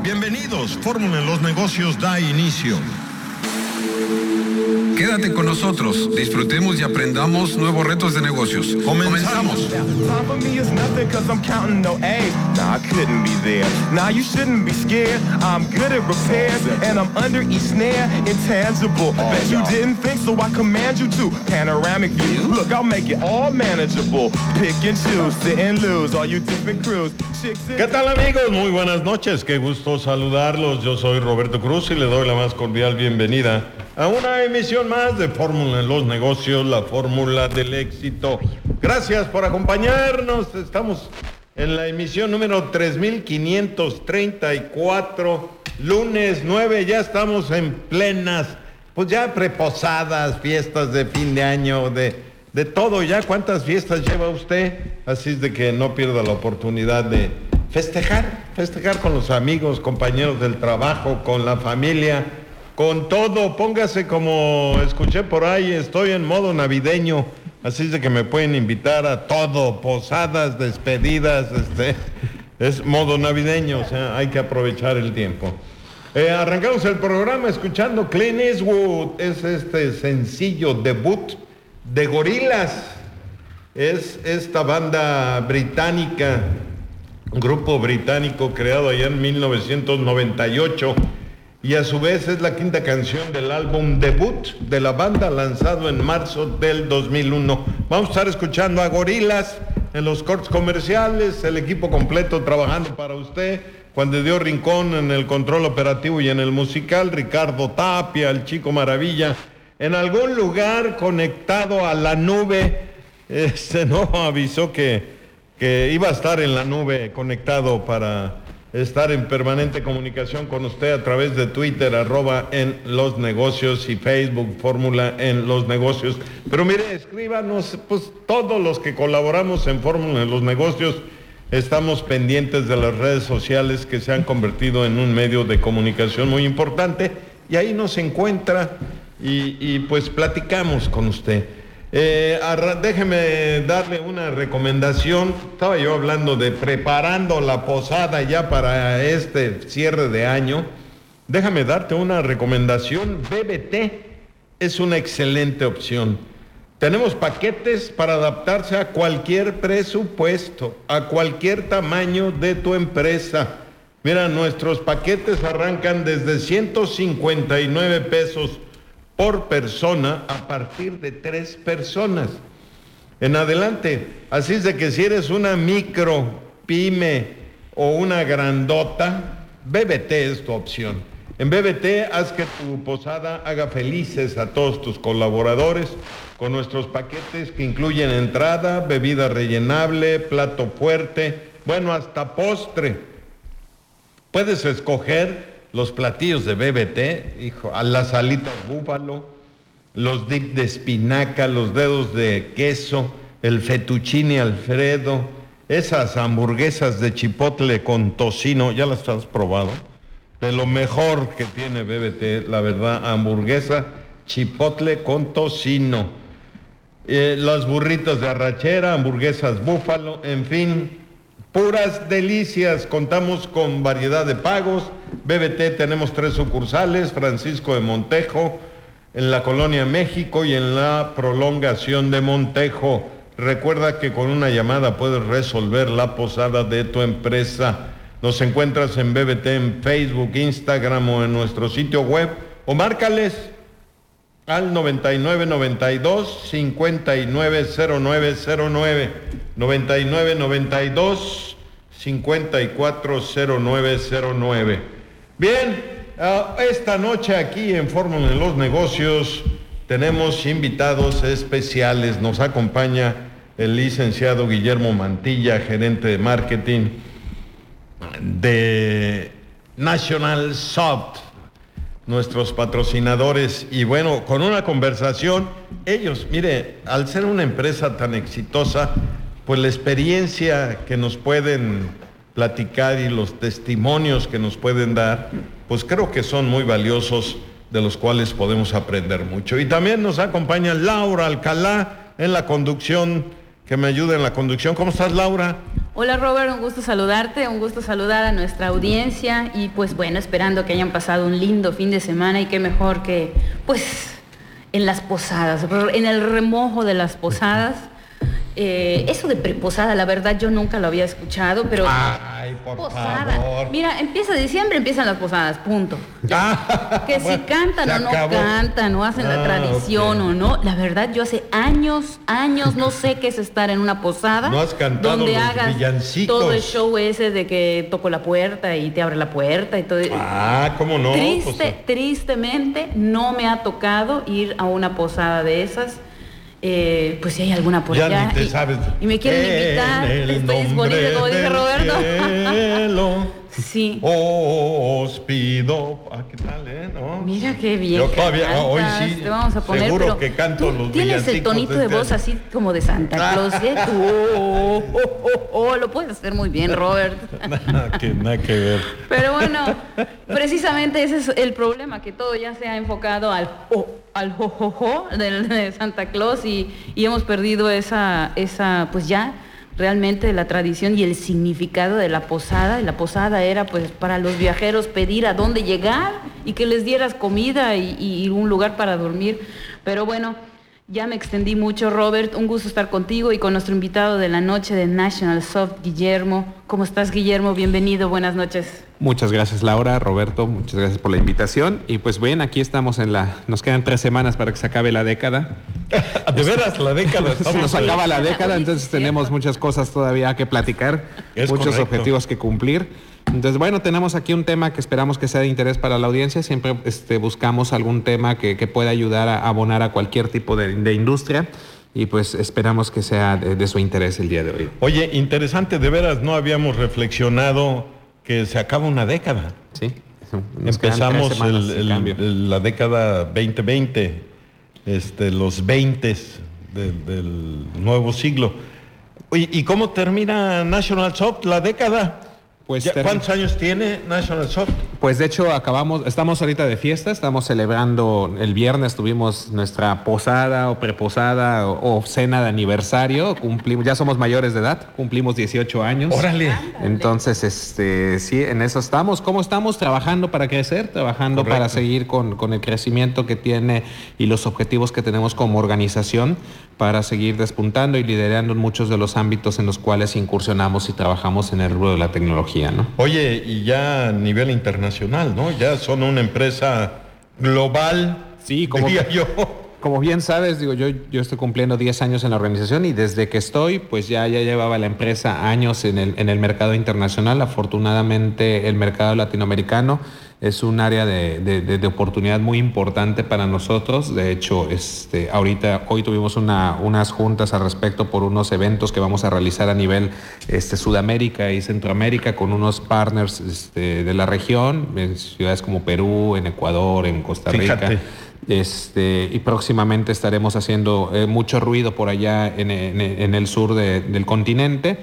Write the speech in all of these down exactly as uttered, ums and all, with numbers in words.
Bienvenidos, Fórmula en los Negocios da inicio. Quédate con nosotros, disfrutemos y aprendamos nuevos retos de negocios. Comenzamos. ¿Qué tal, amigos? Muy buenas noches, qué gusto saludarlos. Yo soy Roberto Cruz y le doy la más cordial bienvenida a una emisión más de Fórmula en los Negocios, la fórmula del éxito. Gracias por acompañarnos. Estamos en la emisión número tres mil quinientos treinta y cuatro, lunes nueve. Ya estamos en plenas, pues ya preposadas, fiestas de fin de año, de, de todo. ¿Ya cuántas fiestas lleva usted? Así es de que no pierda la oportunidad de festejar, festejar con los amigos, compañeros del trabajo, con la familia, con todo. Póngase, como escuché por ahí, estoy en modo navideño, así es de que me pueden invitar a todo, posadas, despedidas, este, es modo navideño, o sea, hay que aprovechar el tiempo. Eh, arrancamos el programa escuchando Clint Eastwood, es este sencillo debut de Gorillaz, es esta banda británica, un grupo británico creado allá en mil novecientos noventa y ocho, y a su vez es la quinta canción del álbum debut de la banda, lanzado en marzo del dos mil uno. Vamos a estar escuchando a Gorillaz en los cortes comerciales, el equipo completo trabajando para usted, Juan de Dios Rincón en el control operativo y en el musical, Ricardo Tapia, el Chico Maravilla, en algún lugar conectado a la nube. Este no avisó que, que iba a estar en la nube conectado para estar en permanente comunicación con usted a través de Twitter, arroba en los negocios, y Facebook, Fórmula en los Negocios. Pero mire, escríbanos, pues todos los que colaboramos en Fórmula en los Negocios estamos pendientes de las redes sociales que se han convertido en un medio de comunicación muy importante, y ahí nos encuentra y, y pues platicamos con usted. Eh, arra- déjeme darle una recomendación. Estaba yo hablando de preparando la posada ya para este cierre de año. Déjame darte una recomendación. B B T es una excelente opción. Tenemos paquetes para adaptarse a cualquier presupuesto, a cualquier tamaño de tu empresa. Mira, nuestros paquetes arrancan desde ciento cincuenta y nueve pesos por persona a partir de tres personas en adelante. Así es de que si eres una micro, pyme o una grandota, B B T es tu opción. En B B T haz que tu posada haga felices a todos tus colaboradores con nuestros paquetes que incluyen entrada, bebida rellenable, plato fuerte, bueno, hasta postre. Puedes escoger los platillos de B B T, hijo, a las alitas búfalo, los dip de espinaca, los dedos de queso, el fettuccine Alfredo, esas hamburguesas de chipotle con tocino. ¿Ya las has probado? De lo mejor que tiene B B T, la verdad, hamburguesa chipotle con tocino, eh, las burritas de arrachera, hamburguesas búfalo, en fin, puras delicias. Contamos con variedad de pagos. B B T tenemos tres sucursales: Francisco de Montejo, en la Colonia México, y en la Prolongación de Montejo. Recuerda que con una llamada puedes resolver la posada de tu empresa. Nos encuentras en B B T en Facebook, Instagram o en nuestro sitio web, o márcales al noventa y nueve noventa y dos cincuenta y nueve cero nueve cero nueve, noventa y nueve noventa y dos cincuenta y cuatro cero nueve cero nueve. Bien, uh, esta noche aquí en Fórmula en los Negocios tenemos invitados especiales. Nos acompaña el licenciado Guillermo Mantilla, gerente de marketing de National Soft, nuestros patrocinadores, y bueno, con una conversación. Ellos, mire, al ser una empresa tan exitosa, pues la experiencia que nos pueden platicar y los testimonios que nos pueden dar, pues creo que son muy valiosos, de los cuales podemos aprender mucho. Y también nos acompaña Laura Alcalá en la conducción, que me ayuda en la conducción. ¿Cómo estás, Laura? Hola Robert, un gusto saludarte, un gusto saludar a nuestra audiencia y pues bueno, esperando que hayan pasado un lindo fin de semana y qué mejor que pues en las posadas, en el remojo de las posadas. Eh, eso de preposada, la verdad yo nunca lo había escuchado, pero ay, por posada. favor. Mira, empieza diciembre, empiezan las posadas, punto. Ah, que bueno, si cantan o no acabó. cantan, o hacen Ah, la tradición okay. o no, la verdad yo hace años, años no sé qué es estar en una posada. No has cantado donde los hagas villancicos. todo el show ese de que toco la puerta y te abre la puerta y todo. Ah, ¿cómo no? Triste, Pues, tristemente no me ha tocado ir a una posada de esas. Eh, pues si hay alguna por ya allá ni te y, sabes. y me quieren invitar, En el estoy disponible como dice nombre Roberto. del cielo, Sí. os pido. Ah, ¿qué tal, eh? ¿No? Mira qué bien. Yo todavía, cantas, hoy sí. te vamos a poner, seguro pero que canto tú los tienes el villancicos tonito de este voz año. así como de Santa Claus, ¿eh? Tú, oh, oh, oh, oh, lo puedes hacer muy bien, Robert. Nada que, nada que ver. Pero bueno, precisamente ese es el problema, que todo ya se ha enfocado al oh, al jojojo del de Santa Claus y, y hemos perdido esa, esa, pues ya realmente la tradición y el significado de la posada. Y la posada era pues para los viajeros pedir a dónde llegar y que les dieras comida y, y un lugar para dormir. Pero bueno, ya me extendí mucho, Robert. Un gusto estar contigo y con nuestro invitado de la noche de National Soft, Guillermo. ¿Cómo estás, Guillermo? Bienvenido, buenas noches. Muchas gracias, Laura, Roberto, muchas gracias por la invitación. Y pues bien, aquí estamos en la... Nos quedan tres semanas para que se acabe la década. De veras, la década. Se nos acaba la década, Oye, entonces sí, tenemos cierto. muchas cosas todavía que platicar, Es muchos correcto. objetivos que cumplir. Entonces, bueno, tenemos aquí un tema que esperamos que sea de interés para la audiencia. Siempre este, buscamos algún tema que, que pueda ayudar a abonar a cualquier tipo de, de industria. Y pues esperamos que sea de, de su interés el día de hoy. Oye, interesante, de veras, no habíamos reflexionado que se acaba una década. Sí. Nos quedan tres Empezamos semanas el- sin el- cambio. el- la década veinte veinte, este, los veintes del, del nuevo siglo. Oye, ¿y cómo termina National Soft la década? Pues Ya, term- ¿Cuántos años tiene National Soft? Pues de hecho acabamos, estamos ahorita de fiesta, estamos celebrando, el viernes tuvimos nuestra posada o preposada o, o cena de aniversario, cumplimos, ya somos mayores de edad, cumplimos dieciocho años. Órale. Entonces, este, sí, en eso estamos. ¿Cómo estamos? Trabajando para crecer, trabajando Correcto. para seguir con, con el crecimiento que tiene y los objetivos que tenemos como organización para seguir despuntando y liderando en muchos de los ámbitos en los cuales incursionamos y trabajamos en el rubro de la tecnología, ¿no? Oye, y ya a nivel internacional, ¿no? Ya son una empresa global, Sí, como- diría yo. Como bien sabes, digo, yo, yo estoy cumpliendo diez años en la organización y desde que estoy, pues ya, ya llevaba la empresa años en el, en el mercado internacional. Afortunadamente, el mercado latinoamericano es un área de, de, de, de oportunidad muy importante para nosotros. De hecho, este, ahorita, hoy tuvimos una, unas juntas al respecto por unos eventos que vamos a realizar a nivel este, Sudamérica y Centroamérica con unos partners este, de la región, en ciudades como Perú, en Ecuador, en Costa Rica. Fíjate. Este, y próximamente estaremos haciendo eh, mucho ruido por allá en, en- en el sur de- del continente.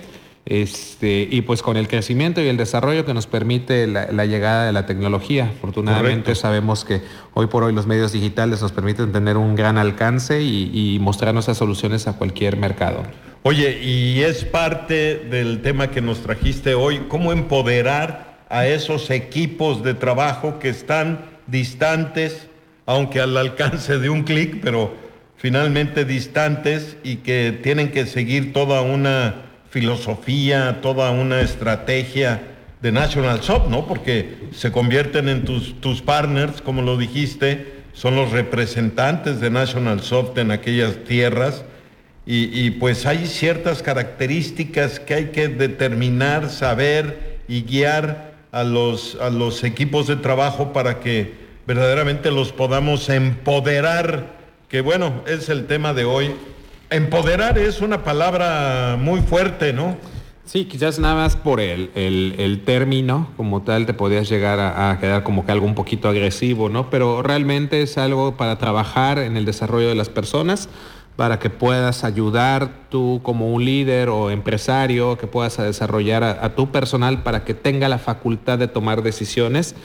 Este, y pues con el crecimiento y el desarrollo que nos permite la, la llegada de la tecnología. Afortunadamente Correcto. sabemos que hoy por hoy los medios digitales nos permiten tener un gran alcance y, y mostrar nuestras soluciones a cualquier mercado. Oye, y es parte del tema que nos trajiste hoy, cómo empoderar a esos equipos de trabajo que están distantes, aunque al alcance de un clic, pero finalmente distantes y que tienen que seguir toda una filosofía, toda una estrategia de National Soft, ¿no? Porque se convierten en tus, tus partners, como lo dijiste, son los representantes de National Soft en aquellas tierras. Y, y pues hay ciertas características que hay que determinar, saber y guiar a los, a los equipos de trabajo para que verdaderamente los podamos empoderar, que bueno, es el tema de hoy. Empoderar es una palabra muy fuerte, ¿no? Sí, quizás nada más por el, el, el término como tal te podías llegar a, a quedar como que algo un poquito agresivo, ¿no? Pero realmente es algo para trabajar en el desarrollo de las personas, para que puedas ayudar tú como un líder o empresario, que puedas desarrollar a, a tu personal para que tenga la facultad de tomar decisiones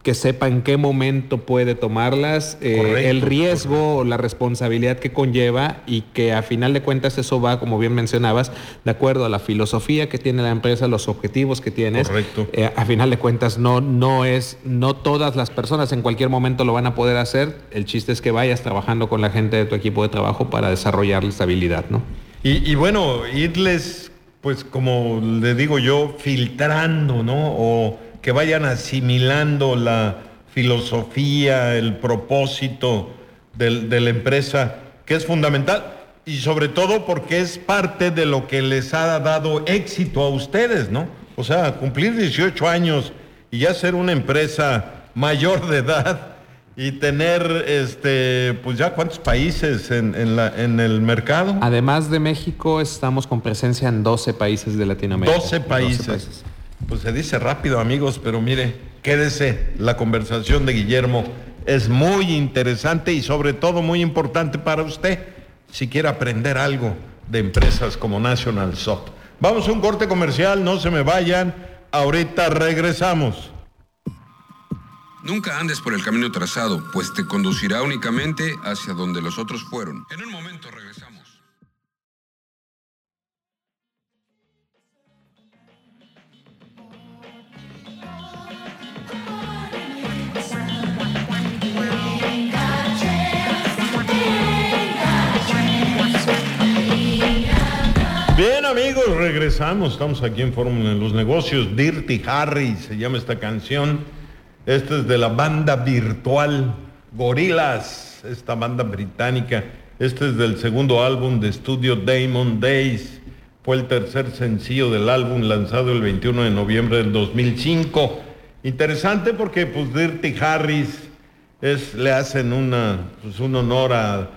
que sepa en qué momento puede tomarlas, eh, el riesgo o la responsabilidad que conlleva, y que a final de cuentas eso va, como bien mencionabas, de acuerdo a la filosofía que tiene la empresa, los objetivos que tienes. Correcto. Eh, a final de cuentas no, no es, no todas las personas en cualquier momento lo van a poder hacer. El chiste es que vayas trabajando con la gente de tu equipo de trabajo para desarrollar esa habilidad, ¿no? Y, y bueno, irles, pues como le digo yo, filtrando, ¿no? O que vayan asimilando la filosofía, el propósito de, de la empresa, que es fundamental, y sobre todo porque es parte de lo que les ha dado éxito a ustedes, ¿no? O sea, cumplir dieciocho años y ya ser una empresa mayor de edad y tener, este, pues ya cuántos países en, en, la, en el mercado. Además de México, estamos con presencia en doce países de Latinoamérica. doce países. doce países. Pues se dice rápido, amigos, pero mire, quédese, la conversación de Guillermo es muy interesante y sobre todo muy importante para usted, si quiere aprender algo de empresas como National Soft. Vamos a un corte comercial, no se me vayan, ahorita regresamos. Nunca andes por el camino trazado, pues te conducirá únicamente hacia donde los otros fueron. En un momento regresamos. Bien, amigos, regresamos. Estamos aquí en Fórmula en los Negocios. Dirty Harry se llama esta canción. Esta es de la banda virtual Gorillaz, esta banda británica. Este es del segundo álbum de estudio Diamond Days. Fue el tercer sencillo del álbum, lanzado el veintiuno de noviembre del dos mil cinco. Interesante porque pues Dirty Harry es, le hacen una, pues, un honor a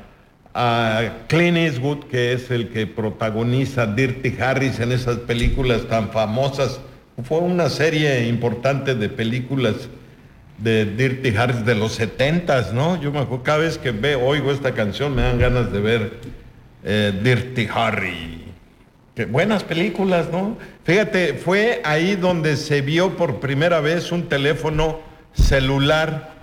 a Clint Eastwood, que es el que protagoniza Dirty Harry en esas películas tan famosas. Fue una serie importante de películas de Dirty Harry de los setentas, ¿no? Yo me acuerdo, cada vez que veo, oigo esta canción, me dan ganas de ver eh, Dirty Harry. Qué buenas películas, ¿no? Fíjate, fue ahí donde se vio por primera vez un teléfono celular.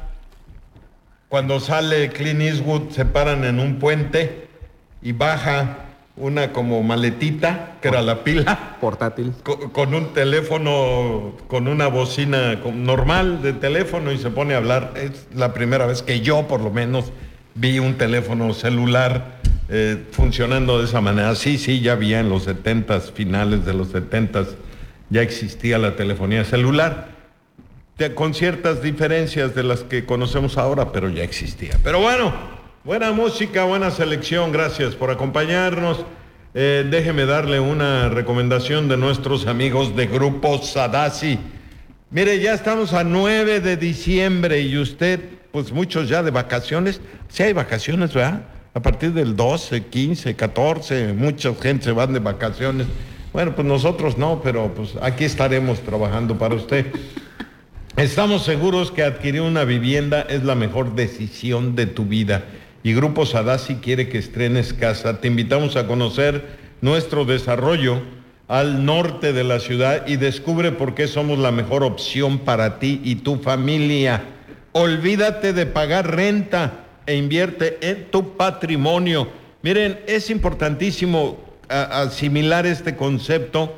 Cuando sale Clint Eastwood, se paran en un puente y baja una como maletita, que era la pila. Portátil. Con, con un teléfono, con una bocina normal de teléfono, y se pone a hablar. Es la primera vez que yo, por lo menos, vi un teléfono celular eh, funcionando de esa manera. Sí, sí, ya había en los setentas, finales de los setentas, ya existía la telefonía celular. Con ciertas diferencias de las que conocemos ahora, pero ya existía. Pero bueno, buena música, buena selección, gracias por acompañarnos. Eh, déjeme darle una recomendación de nuestros amigos de Grupo Sadasi. Mire, ya estamos a nueve de diciembre y usted, pues muchos ya de vacaciones. Sí hay vacaciones, ¿verdad? A partir del doce, quince, catorce, mucha gente se van de vacaciones. Bueno, pues nosotros no, pero pues aquí estaremos trabajando para usted. Estamos seguros que adquirir una vivienda es la mejor decisión de tu vida y Grupo Sadasi quiere que estrenes casa. Te invitamos a conocer nuestro desarrollo al norte de la ciudad y descubre por qué somos la mejor opción para ti y tu familia. Olvídate de pagar renta e invierte en tu patrimonio. Miren, es importantísimo a, asimilar este concepto,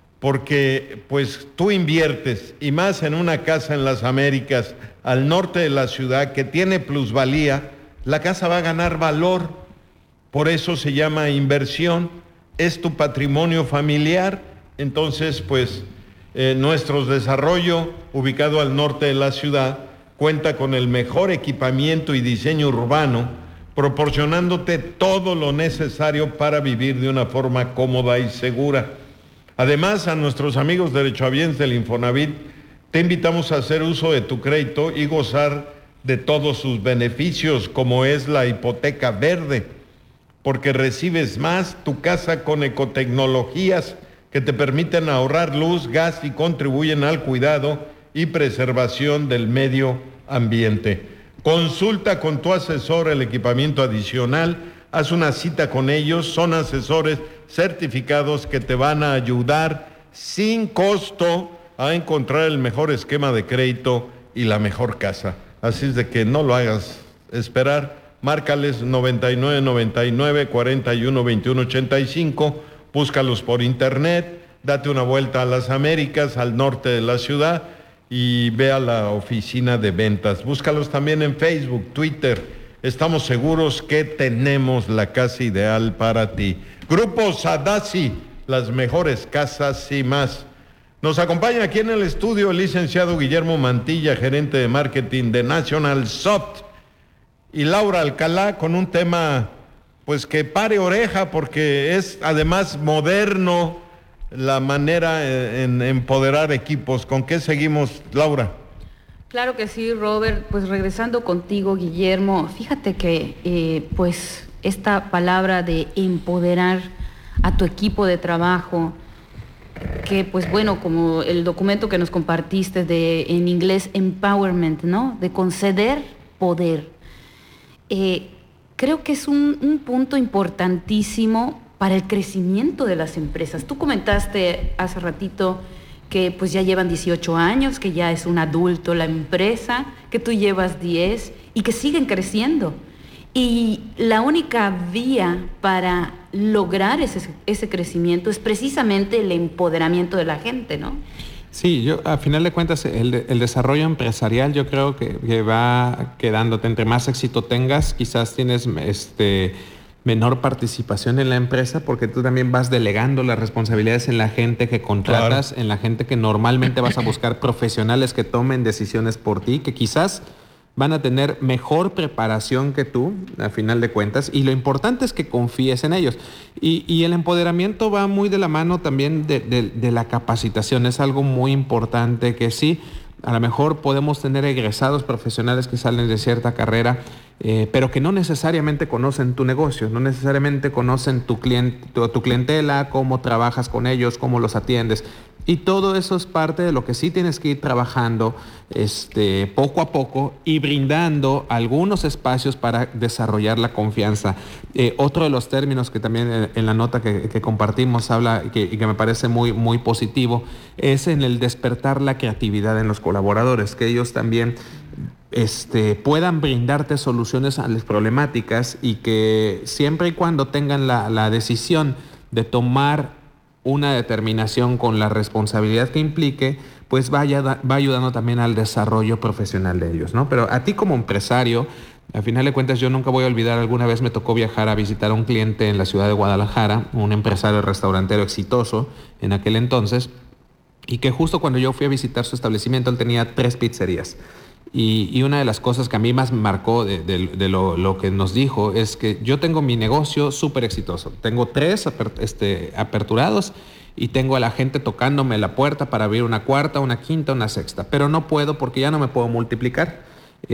porque pues tú inviertes, y más en una casa en las Américas, al norte de la ciudad, que tiene plusvalía, la casa va a ganar valor. Por eso se llama inversión, es tu patrimonio familiar. Entonces, pues, eh, nuestro desarrollo, ubicado al norte de la ciudad, cuenta con el mejor equipamiento y diseño urbano, proporcionándote todo lo necesario para vivir de una forma cómoda y segura. Además, a nuestros amigos derechohabientes del Infonavit, te invitamos a hacer uso de tu crédito y gozar de todos sus beneficios, como es la hipoteca verde, porque recibes más tu casa con ecotecnologías que te permiten ahorrar luz, gas y contribuyen al cuidado y preservación del medio ambiente. Consulta con tu asesor el equipamiento adicional, haz una cita con ellos, son asesores certificados que te van a ayudar sin costo a encontrar el mejor esquema de crédito y la mejor casa. Así es de que no lo hagas esperar. Márcales noventa y nueve, noventa y nueve, cuarenta y uno, veintiuno, ochenta y cinco. Búscalos por internet. Date una vuelta a las Américas, al norte de la ciudad, y ve a la oficina de ventas. Búscalos también en Facebook, Twitter. Estamos seguros que tenemos la casa ideal para ti. Grupo Sadasi, las mejores casas y más. Nos acompaña aquí en el estudio el licenciado Guillermo Mantilla, gerente de marketing de National Soft, y Laura Alcalá con un tema pues que pare oreja, porque es además moderno la manera en empoderar equipos. ¿Con qué seguimos, Laura? Claro que sí, Robert. Pues regresando contigo, Guillermo, fíjate que eh, pues esta palabra de empoderar a tu equipo de trabajo, que pues bueno, como el documento que nos compartiste de en inglés empowerment, ¿no? De conceder poder. Eh, creo que es un, un punto importantísimo para el crecimiento de las empresas. Tú comentaste hace ratito que pues ya llevan dieciocho años, que ya es un adulto la empresa, que tú llevas diez y que siguen creciendo. Y la única vía para lograr ese, ese crecimiento es precisamente el empoderamiento de la gente, ¿no? Sí, yo a final de cuentas el, el desarrollo empresarial yo creo que, que va quedándote. Entre más éxito tengas, quizás tienes este menor participación en la empresa, porque tú también vas delegando las responsabilidades en la gente que contratas, claro, en la gente que normalmente vas a buscar profesionales que tomen decisiones por ti, que quizás van a tener mejor preparación que tú, a final de cuentas, y lo importante es que confíes en ellos. Y, y el empoderamiento va muy de la mano también de, de, de la capacitación. Es algo muy importante que sí, a lo mejor podemos tener egresados profesionales que salen de cierta carrera, eh, pero que no necesariamente conocen tu negocio, no necesariamente conocen tu, cliente, tu, tu clientela, cómo trabajas con ellos, cómo los atiendes. Y todo eso es parte de lo que sí tienes que ir trabajando este, poco a poco y brindando algunos espacios para desarrollar la confianza. Eh, otro de los términos que también en, en la nota que, que compartimos habla y que, y que me parece muy, muy positivo es en el despertar la creatividad en los colaboradores, que ellos también este, puedan brindarte soluciones a las problemáticas y que siempre y cuando tengan la, la decisión de tomar una determinación con la responsabilidad que implique, pues vaya, va ayudando también al desarrollo profesional de ellos, ¿no? Pero a ti como empresario, al final de cuentas, yo nunca voy a olvidar, alguna vez me tocó viajar a visitar a un cliente en la ciudad de Guadalajara, un empresario restaurantero exitoso en aquel entonces, y que justo cuando yo fui a visitar su establecimiento, él tenía tres pizzerías. Y, y una de las cosas que a mí más me marcó de, de, de lo, lo que nos dijo es que yo tengo mi negocio súper exitoso. Tengo tres aper, este, aperturados y tengo a la gente tocándome la puerta para abrir una cuarta, una quinta, una sexta. Pero no puedo porque ya no me puedo multiplicar.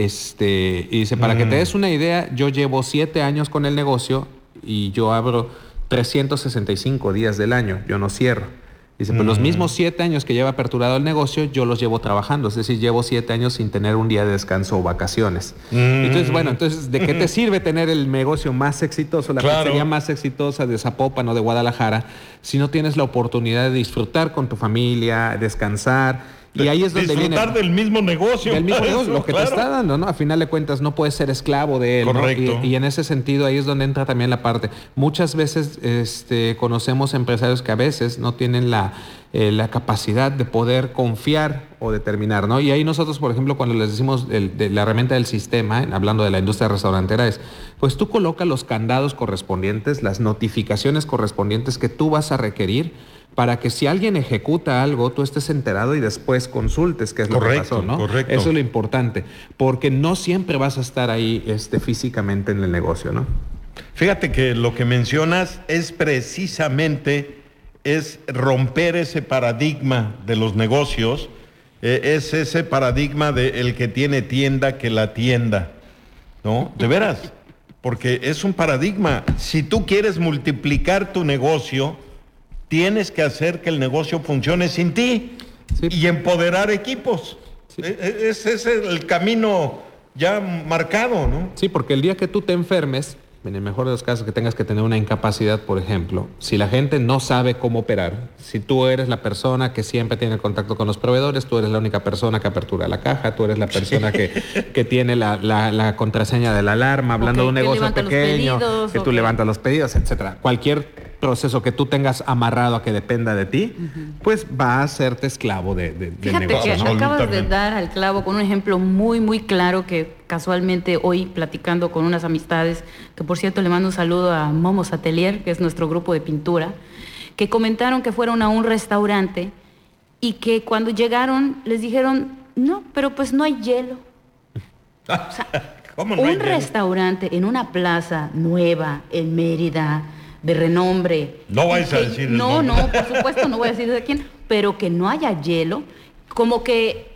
Este, y dice, para mm. que te des una idea, yo llevo siete años con el negocio y yo abro trescientos sesenta y cinco días del año. Yo no cierro. Dice, pues mm. los mismos siete años que lleva aperturado el negocio, yo los llevo trabajando. Es decir, llevo siete años sin tener un día de descanso o vacaciones. Mm. Entonces, bueno, entonces, ¿de qué te sirve tener el negocio más exitoso, la claro. pizzería más exitosa de Zapopan o de Guadalajara, si no tienes la oportunidad de disfrutar con tu familia, descansar? Y ahí es donde disfrutar viene, del mismo negocio. Del mismo negocio, lo que claro. te está dando, ¿no? A final de cuentas no puedes ser esclavo de él. Correcto. ¿no? Y, y en ese sentido ahí es donde entra también la parte. Muchas veces este, conocemos empresarios que a veces no tienen la, eh, la capacidad de poder confiar o determinar, ¿no? Y ahí nosotros, por ejemplo, cuando les decimos el, de la herramienta del sistema, eh, hablando de la industria restaurantera, es, pues tú colocas los candados correspondientes, las notificaciones correspondientes que tú vas a requerir para que si alguien ejecuta algo, tú estés enterado y después consultes qué es lo correcto, que pasó, ¿no? Correcto. Eso es lo importante, porque no siempre vas a estar ahí este, físicamente en el negocio, ¿no? Fíjate que lo que mencionas es precisamente es romper ese paradigma de los negocios, eh, es ese paradigma de el que tiene tienda que la tienda, ¿no? De veras, porque es un paradigma. Si tú quieres multiplicar tu negocio, tienes que hacer que el negocio funcione sin ti sí. y empoderar equipos. Sí. Ese es el camino ya marcado, ¿no? Sí, porque el día que tú te enfermes, en el mejor de los casos que tengas que tener una incapacidad, por ejemplo, si la gente no sabe cómo operar, si tú eres la persona que siempre tiene contacto con los proveedores, tú eres la única persona que apertura la caja, tú eres la persona que, que tiene la, la, la contraseña de la alarma, hablando okay, de un negocio pequeño, pedidos, que tú okay. levantas los pedidos, etcétera. Cualquier proceso que tú tengas amarrado a que dependa de ti, uh-huh. pues va a hacerte esclavo de, de, del Fíjate negocio. Que ¿no? Acabas de dar al clavo con un ejemplo muy, muy claro que casualmente hoy platicando con unas amistades, que por cierto le mando un saludo a Momos Atelier, que es nuestro grupo de pintura, que comentaron que fueron a un restaurante y que cuando llegaron les dijeron, no, pero pues no hay hielo. O sea, ¿cómo no un hay restaurante hielo? En una plaza nueva, en Mérida, de renombre. No vais a decir el No, nombre. no, por supuesto, no voy a decir de quién, pero que no haya hielo, como que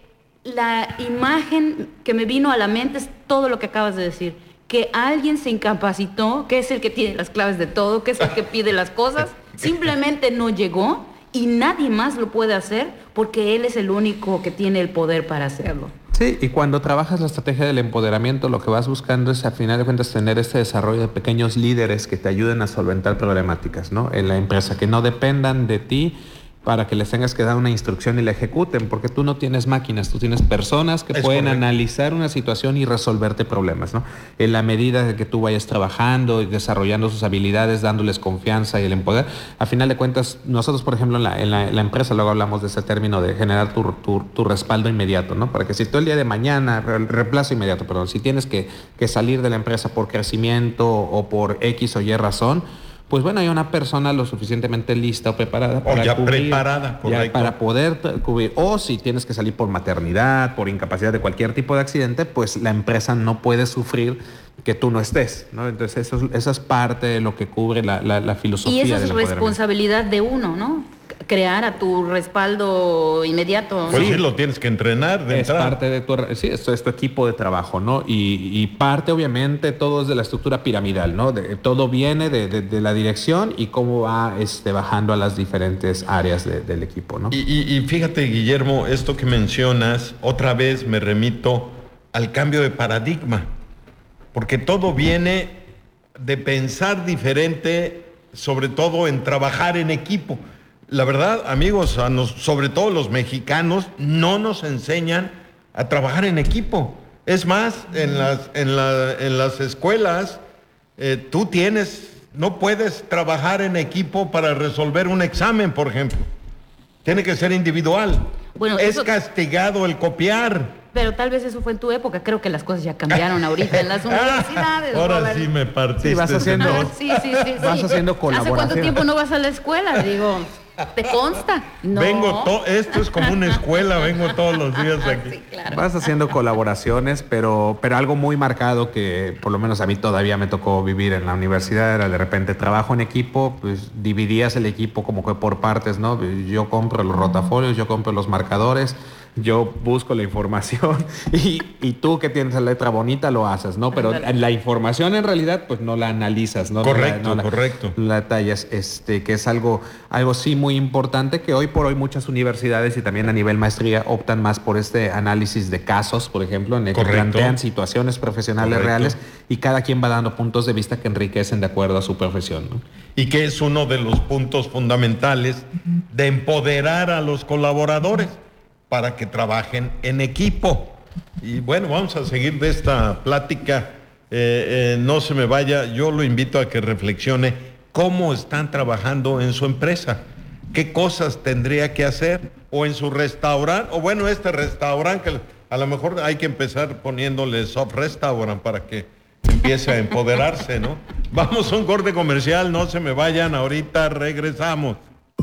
la imagen que me vino a la mente es todo lo que acabas de decir, que alguien se incapacitó, que es el que tiene las claves de todo, que es el que pide las cosas, simplemente no llegó y nadie más lo puede hacer porque él es el único que tiene el poder para hacerlo. Sí, y cuando trabajas la estrategia del empoderamiento, lo que vas buscando es, a final de cuentas, tener este desarrollo de pequeños líderes que te ayuden a solventar problemáticas, ¿no? En la empresa, que no dependan de ti para que les tengas que dar una instrucción y la ejecuten, porque tú no tienes máquinas, tú tienes personas que es pueden correcto. Analizar una situación y resolverte problemas, ¿no? En la medida de que tú vayas trabajando y desarrollando sus habilidades, dándoles confianza y el empoder, a final de cuentas, nosotros, por ejemplo, en la, en la, en la empresa, luego hablamos de ese término de generar tu, tu, tu respaldo inmediato, ¿no? Para que si tú el día de mañana, reemplazo inmediato, perdón, si tienes que, que salir de la empresa por crecimiento o por X o Y razón, pues bueno, hay una persona lo suficientemente lista o preparada para o ya cubrir, preparada, correcto. Ya para poder cubrir. O si tienes que salir por maternidad, por incapacidad de cualquier tipo de accidente, pues la empresa no puede sufrir que tú no estés, ¿no? Entonces eso, eso es parte de lo que cubre la, la, la filosofía del empoderamiento. Y esa es responsabilidad de uno, ¿no? Crear a tu respaldo inmediato. Pues sí, sí, lo tienes que entrenar de es entrada. parte de tu, sí, esto es tu equipo de trabajo, ¿no? Y, y parte, obviamente, todo es de la estructura piramidal, ¿no? De, todo viene de, de, de la dirección y cómo va este, bajando a las diferentes áreas de, del equipo, ¿no? Y, y, y fíjate, Guillermo, esto que mencionas, otra vez me remito al cambio de paradigma, porque todo viene de pensar diferente, sobre todo en trabajar en equipo. La verdad, amigos, a nos, sobre todo los mexicanos, no nos enseñan a trabajar en equipo. Es más, en las, en la, en las escuelas, eh, tú tienes, no puedes trabajar en equipo para resolver un examen, por ejemplo. Tiene que ser individual. Bueno, es eso... castigado el copiar. Pero tal vez eso fue en tu época. Creo que las cosas ya cambiaron ahorita en las universidades. Ahora Robert. Sí me partiste. Sí, vas haciendo, ah, sí, sí, sí, vas sí. haciendo colaboración. ¿Hace cuánto tiempo no vas a la escuela? Digo, ¿te consta? No. Vengo, to- esto es como una escuela, vengo todos los días aquí. Sí, claro. Vas haciendo colaboraciones, pero, pero algo muy marcado que por lo menos a mí todavía me tocó vivir en la universidad era de repente trabajo en equipo, pues dividías el equipo como que por partes, ¿no? Yo compro los rotafolios, yo compro los marcadores, yo busco la información y, y tú que tienes la letra bonita lo haces, ¿no? Pero la información en realidad pues no la analizas, ¿no? Correcto, no la, no correcto. La, la tallas, este, que es algo, algo sí muy importante que hoy por hoy muchas universidades y también a nivel maestría optan más por este análisis de casos, por ejemplo, en el que plantean situaciones profesionales Correcto. Reales y cada quien va dando puntos de vista que enriquecen de acuerdo a su profesión, ¿no? Y que es uno de los puntos fundamentales de empoderar a los colaboradores para que trabajen en equipo. Y bueno, vamos a seguir de esta plática. Eh, eh, no se me vaya, yo lo invito a que reflexione cómo están trabajando en su empresa, qué cosas tendría que hacer, o en su restaurante, o bueno, este restaurante, que a lo mejor hay que empezar poniéndole soft restaurant para que empiece a empoderarse, ¿no? Vamos a un corte comercial, no se me vayan, ahorita regresamos.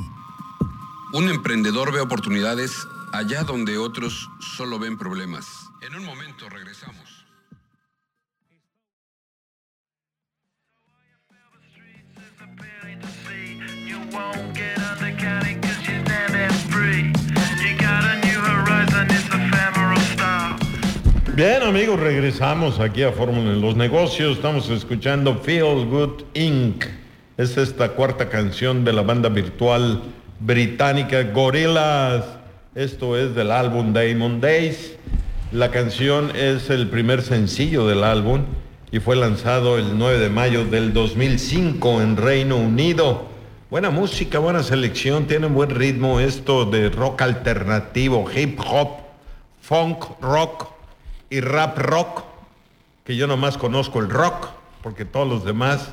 Un emprendedor ve oportunidades allá donde otros solo ven problemas. En un momento regresamos. Bien, amigos, regresamos aquí a Fórmula en los Negocios. Estamos escuchando Feel Good incorporated. Es esta cuarta canción de la banda virtual británica Gorillaz. Esto es del álbum Diamond Days. La canción es el primer sencillo del álbum y fue lanzado el nueve de mayo del dos mil cinco en Reino Unido. Buena música, buena selección, tiene buen ritmo esto de rock alternativo, hip hop, funk rock y rap rock, que yo nomás conozco el rock, porque todos los demás,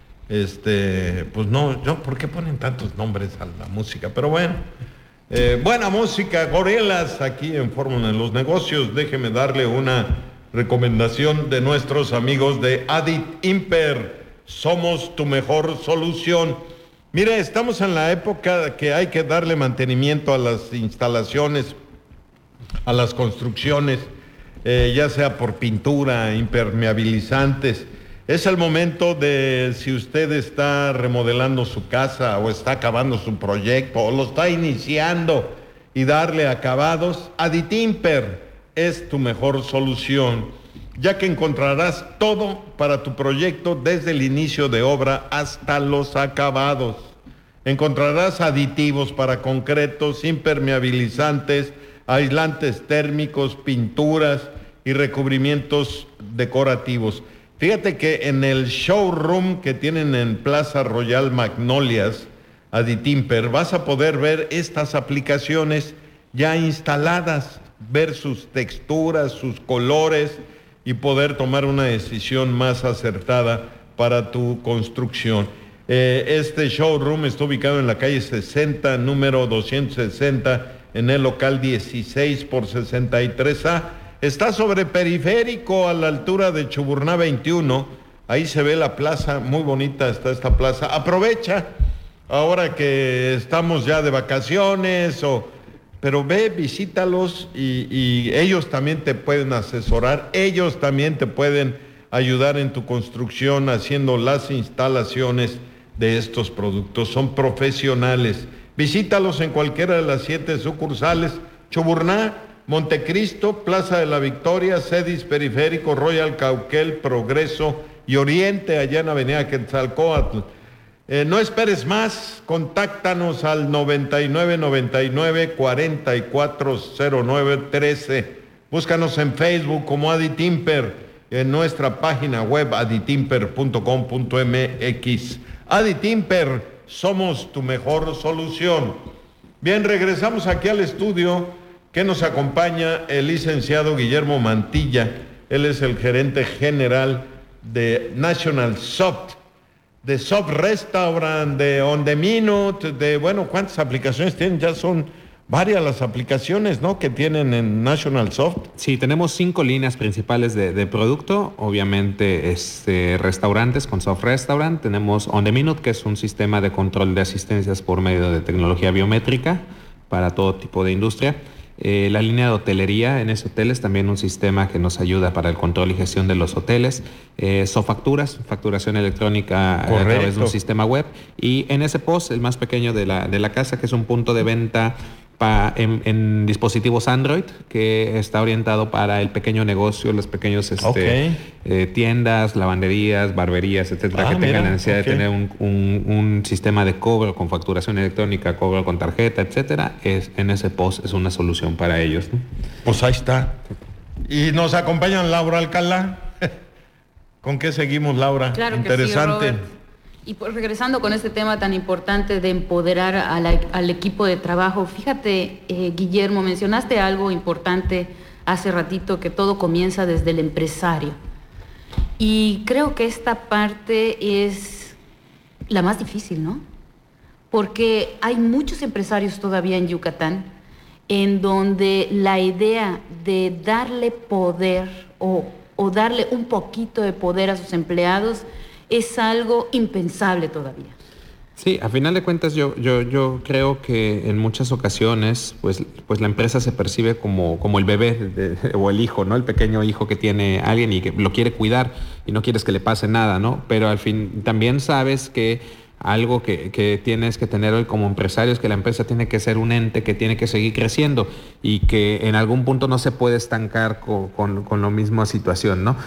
este, pues no, yo, ¿por qué ponen tantos nombres a la música? Pero bueno, eh, buena música, Gorillaz, aquí en Fórmula en los Negocios. Déjeme darle una recomendación de nuestros amigos de Adit Imper, somos tu mejor solución. Mire, estamos en la época que hay que darle mantenimiento a las instalaciones, a las construcciones, eh, ya sea por pintura, impermeabilizantes. Es el momento de, si usted está remodelando su casa o está acabando su proyecto o lo está iniciando y darle acabados, Aditimper es tu mejor solución, ya que encontrarás todo para tu proyecto desde el inicio de obra hasta los acabados. Encontrarás aditivos para concretos, impermeabilizantes, aislantes térmicos, pinturas y recubrimientos decorativos. Fíjate que en el showroom que tienen en Plaza Royal Magnolias, Aditimper, vas a poder ver estas aplicaciones ya instaladas, ver sus texturas, sus colores y poder tomar una decisión más acertada para tu construcción. Eh, este showroom está ubicado en la calle sesenta, número doscientos sesenta, en el local dieciséis por sesenta y tres A. Está sobre Periférico, a la altura de Chuburná veintiuno. Ahí se ve la plaza, muy bonita está esta plaza. Aprovecha, ahora que estamos ya de vacaciones, o, pero ve, visítalos y, y ellos también te pueden asesorar, ellos también te pueden ayudar en tu construcción haciendo las instalaciones de estos productos. Son profesionales. Visítalos en cualquiera de las siete sucursales: Chuburná, Montecristo, Plaza de la Victoria, Cedis, Periférico, Royal, Cauquel, Progreso y Oriente, allá en Avenida Quetzalcóatl. Eh, no esperes más, contáctanos al noventa y nueve, noventa y nueve, cuarenta y cuatro cero nueve, trece. Búscanos en Facebook como Aditimper, en nuestra página web aditimper punto com punto m x. Aditimper, somos tu mejor solución. Bien, regresamos aquí al estudio, que nos acompaña el licenciado Guillermo Mantilla. Él es el gerente general de National Soft, de Soft Restaurant, de On The Minute, de, bueno, ¿cuántas aplicaciones tienen? Ya son varias las aplicaciones, ¿no?, que tienen en National Soft. Sí, tenemos cinco líneas principales de, de producto. Obviamente, este, restaurantes con Soft Restaurant. Tenemos On The Minute, que es un sistema de control de asistencias por medio de tecnología biométrica para todo tipo de industria. Eh, la línea de hotelería, en esos hoteles también un sistema que nos ayuda para el control y gestión de los hoteles. Eh, Sofacturas, facturación electrónica. Correcto. A través de un sistema web. Y en ese post, el más pequeño de la, de la casa, que es un punto de venta pa, en, en dispositivos Android, que está orientado para el pequeño negocio, los pequeños este, okay. eh, tiendas, lavanderías, barberías, etcétera, ah, que mira, tengan la necesidad okay. de tener un, un, un sistema de cobro con facturación electrónica, cobro con tarjeta, etcétera. Es, en ese post es una solución para ellos, ¿no? Pues ahí está. Y nos acompañan Laura Alcalá. ¿Con qué seguimos, Laura? Claro Interesante. Que sí, Robert. Y pues regresando con este tema tan importante de empoderar a la, al equipo de trabajo, fíjate, eh, Guillermo, mencionaste algo importante hace ratito, que todo comienza desde el empresario. Y creo que esta parte es la más difícil, ¿no? Porque hay muchos empresarios todavía en Yucatán en donde la idea de darle poder o, o darle un poquito de poder a sus empleados es algo impensable todavía. Sí, a final de cuentas yo, yo, yo creo que en muchas ocasiones pues, pues la empresa se percibe como, como el bebé de, de, o el hijo, ¿no? El pequeño hijo que tiene alguien y que lo quiere cuidar y no quieres que le pase nada, ¿no? Pero al fin también sabes que algo que, que tienes que tener hoy como empresario es que la empresa tiene que ser un ente que tiene que seguir creciendo y que en algún punto no se puede estancar con, con, con la misma situación, ¿no?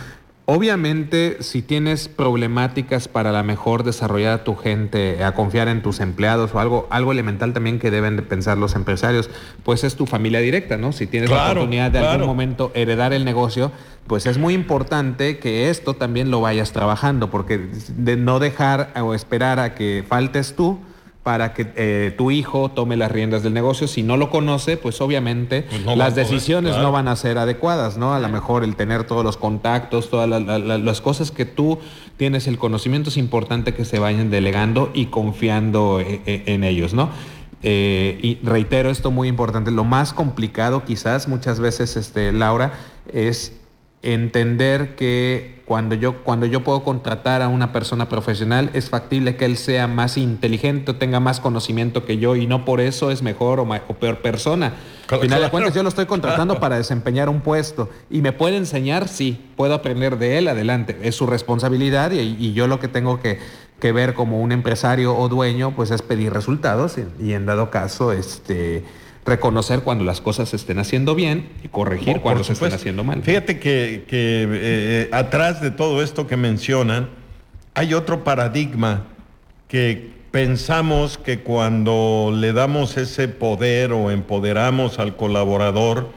Obviamente, si tienes problemáticas para a lo mejor desarrollar a tu gente, a confiar en tus empleados o algo, algo elemental también que deben de pensar los empresarios, pues es tu familia directa, ¿no? Si tienes Claro, la oportunidad de claro. algún momento heredar el negocio, pues es muy importante que esto también lo vayas trabajando, porque de no dejar o esperar a que faltes tú para que eh, tu hijo tome las riendas del negocio. Si no lo conoce, pues obviamente Pues no va a las poder, decisiones claro. no van a ser adecuadas, ¿no? A lo mejor el tener todos los contactos, todas la, la, la, las cosas que tú tienes el conocimiento, es importante que se vayan delegando y confiando en, en ellos, ¿no? Eh, y reitero esto muy importante, lo más complicado quizás muchas veces, este, Laura, es entender que cuando yo, cuando yo puedo contratar a una persona profesional, es factible que él sea más inteligente, tenga más conocimiento que yo, y no por eso es mejor o, ma- o peor persona. Al final de cuentas, yo lo estoy contratando para desempeñar un puesto y me puede enseñar, sí, puedo aprender de él, adelante, es su responsabilidad, y, y yo lo que tengo que, que ver como un empresario o dueño, pues es pedir resultados y, y en dado caso, este... reconocer cuando las cosas se estén haciendo bien y corregir Por- cuando por se estén supuesto. haciendo mal. Fíjate que, que eh, eh, atrás de todo esto que mencionan, hay otro paradigma que pensamos que cuando le damos ese poder o empoderamos al colaborador,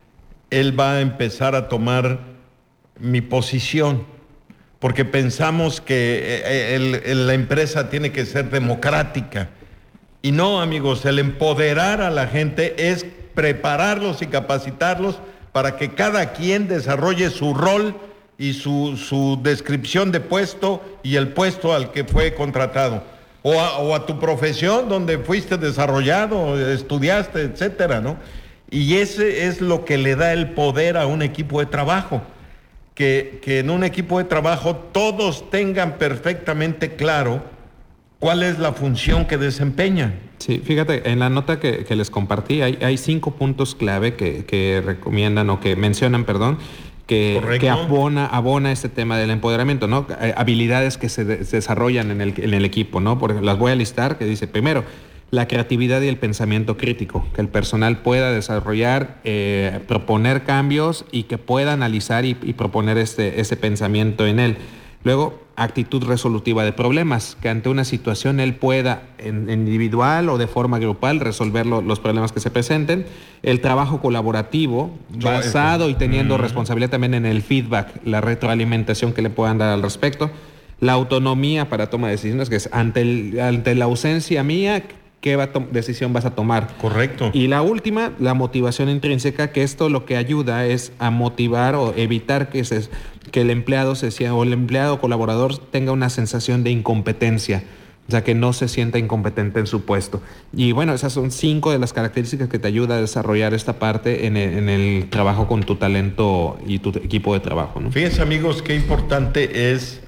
él va a empezar a tomar mi posición, porque pensamos que eh, el- el- la empresa tiene que ser democrática. Y no, amigos, el empoderar a la gente es prepararlos y capacitarlos para que cada quien desarrolle su rol y su, su descripción de puesto y el puesto al que fue contratado. O a, o a tu profesión donde fuiste desarrollado, estudiaste, etcétera, ¿no? Y ese es lo que le da el poder a un equipo de trabajo. Que, que en un equipo de trabajo todos tengan perfectamente claro cuál es la función que desempeñan. Sí, fíjate, en la nota que, que les compartí hay, hay cinco puntos clave que, que recomiendan o que mencionan, perdón, que, Correcto. que abona, abona este tema del empoderamiento, ¿no? Eh, habilidades que se, de- se desarrollan en el, en el equipo, ¿no? Porque las voy a listar, que dice, primero, la creatividad y el pensamiento crítico, que el personal pueda desarrollar, eh, proponer cambios y que pueda analizar y, y proponer este, ese pensamiento en él. Luego, actitud resolutiva de problemas, que ante una situación él pueda, en, en individual o de forma grupal, resolver lo, los problemas que se presenten. El trabajo colaborativo, basado y teniendo Mm. responsabilidad también en el feedback, la retroalimentación que le puedan dar al respecto. La autonomía para toma de decisiones, que es ante, el, ante la ausencia mía, ¿qué va to- decisión vas a tomar? Correcto. Y la última, la motivación intrínseca, que esto lo que ayuda es a motivar o evitar que, se, que el empleado se sienta, o el empleado o colaborador tenga una sensación de incompetencia, o sea, que no se sienta incompetente en su puesto. Y bueno, esas son cinco de las características que te ayuda a desarrollar esta parte en el, en el trabajo con tu talento y tu equipo de trabajo, ¿no? Fíjense, amigos, qué importante es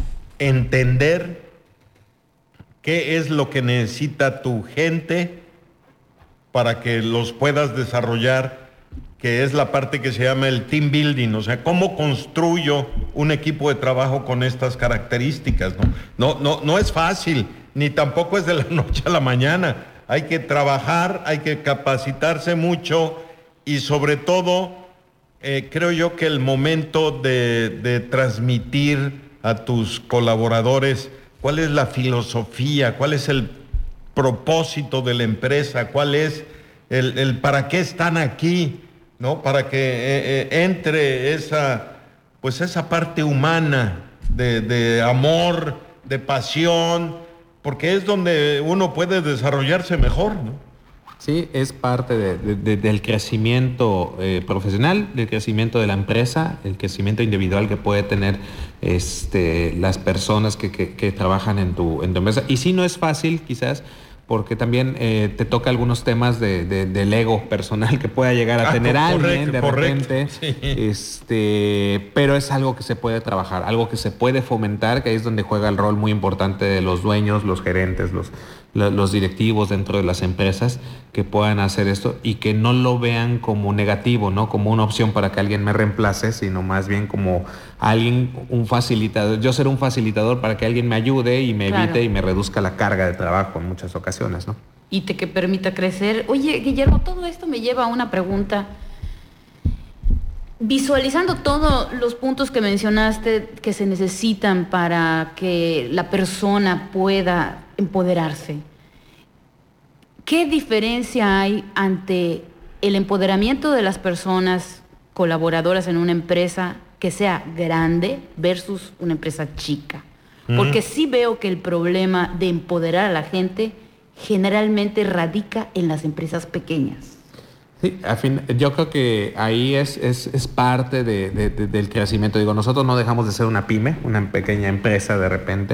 entender qué es lo que necesita tu gente para que los puedas desarrollar, que es la parte que se llama el team building, o sea, cómo construyo un equipo de trabajo con estas características, ¿no? No, no, no es fácil, ni tampoco es de la noche a la mañana. Hay que trabajar, hay que capacitarse mucho y sobre todo, eh, creo yo que el momento de, de transmitir a tus colaboradores cuál es la filosofía, cuál es el propósito de la empresa, cuál es el, el para qué están aquí, ¿no? Para que eh, eh, entre esa, pues esa parte humana de, de amor, de pasión, porque es donde uno puede desarrollarse mejor, ¿no? Sí, es parte de, de, de, del crecimiento eh, profesional, del crecimiento de la empresa, el crecimiento individual que puede tener este, las personas que, que, que trabajan en tu, en tu empresa. Y sí, no es fácil, quizás, porque también eh, te toca algunos temas de, de, del ego personal que pueda llegar a Ah, tener correcto, alguien de correcto, repente. sí. Este, pero es algo que se puede trabajar, algo que se puede fomentar, que ahí es donde juega el rol muy importante de los dueños, los gerentes, los, los directivos dentro de las empresas, que puedan hacer esto y que no lo vean como negativo, ¿no? Como una opción para que alguien me reemplace, sino más bien como alguien, un facilitador. Yo ser un facilitador para que alguien me ayude y me Claro. evite y me reduzca la carga de trabajo en muchas ocasiones, ¿no? Y te que permita crecer. Oye, Guillermo, todo esto me lleva a una pregunta. visualizando todos los puntos que mencionaste que se necesitan para que la persona pueda empoderarse, ¿qué diferencia hay ante el empoderamiento de las personas colaboradoras en una empresa que sea grande versus una empresa chica? Porque sí veo que el problema de empoderar a la gente generalmente radica en las empresas pequeñas. Sí, al fin, yo creo que ahí es, es, es parte de, de, de, del crecimiento. Digo, nosotros no dejamos de ser una pyme, una pequeña empresa de repente,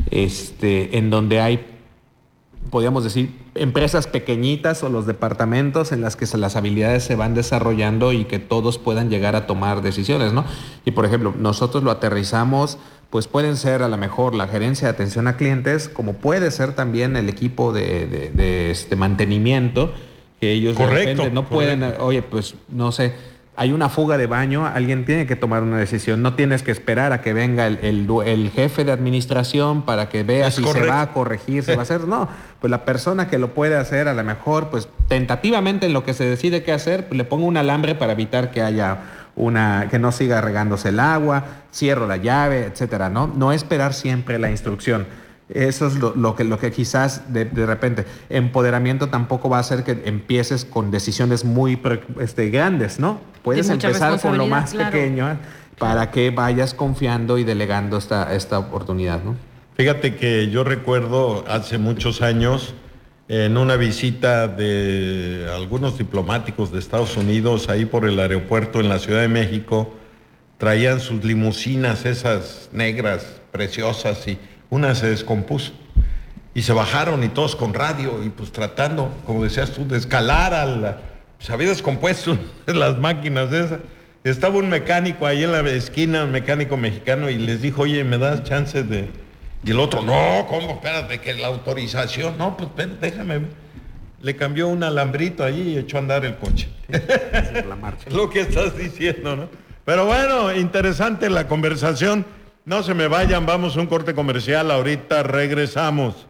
este, en donde hay, podríamos decir, empresas pequeñitas o los departamentos en las que se, las habilidades se van desarrollando y que todos puedan llegar a tomar decisiones, ¿no? Y por ejemplo, nosotros lo aterrizamos, pues pueden ser a lo mejor la gerencia de atención a clientes, como puede ser también el equipo de, de, de este mantenimiento, que ellos correcto, de repente no pueden, correcto. oye, pues no sé, hay una fuga de baño, alguien tiene que tomar una decisión, no tienes que esperar a que venga el, el, el jefe de administración para que vea es si correcto. se va a corregir, se va a hacer, no, pues la persona que lo puede hacer a lo mejor, pues tentativamente en lo que se decide qué hacer, pues le pongo un alambre para evitar que haya una, que no siga regándose el agua, cierro la llave, etcétera, ¿no? No esperar siempre la instrucción. Eso es lo, lo, que, lo que quizás de, de repente, empoderamiento tampoco va a hacer que empieces con decisiones muy este, grandes, ¿no? Puedes empezar con lo más claro. pequeño ¿eh? para que vayas confiando y delegando esta, esta oportunidad, ¿no? Fíjate que yo recuerdo hace muchos años, en una visita de algunos diplomáticos de Estados Unidos, ahí por el aeropuerto en la Ciudad de México, traían sus limusinas esas negras, preciosas, y una se descompuso y se bajaron y todos con radio y pues tratando, como decías tú, de escalar a la... Se había descompuesto las máquinas esas. Estaba un mecánico ahí en la esquina, un mecánico mexicano, y les dijo, oye, ¿me das chance de...? Y el otro, no, ¿cómo? Espérate, que la autorización. No, pues espérate, déjame. Le cambió un alambrito allí y echó a andar el coche. La marcha. Lo que estás diciendo, ¿no? Pero bueno, interesante la conversación. No se me vayan, vamos a un corte comercial, ahorita regresamos.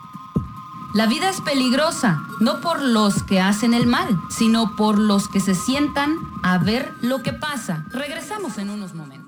La vida es peligrosa, no por los que hacen el mal, sino por los que se sientan a ver lo que pasa. Regresamos en unos momentos.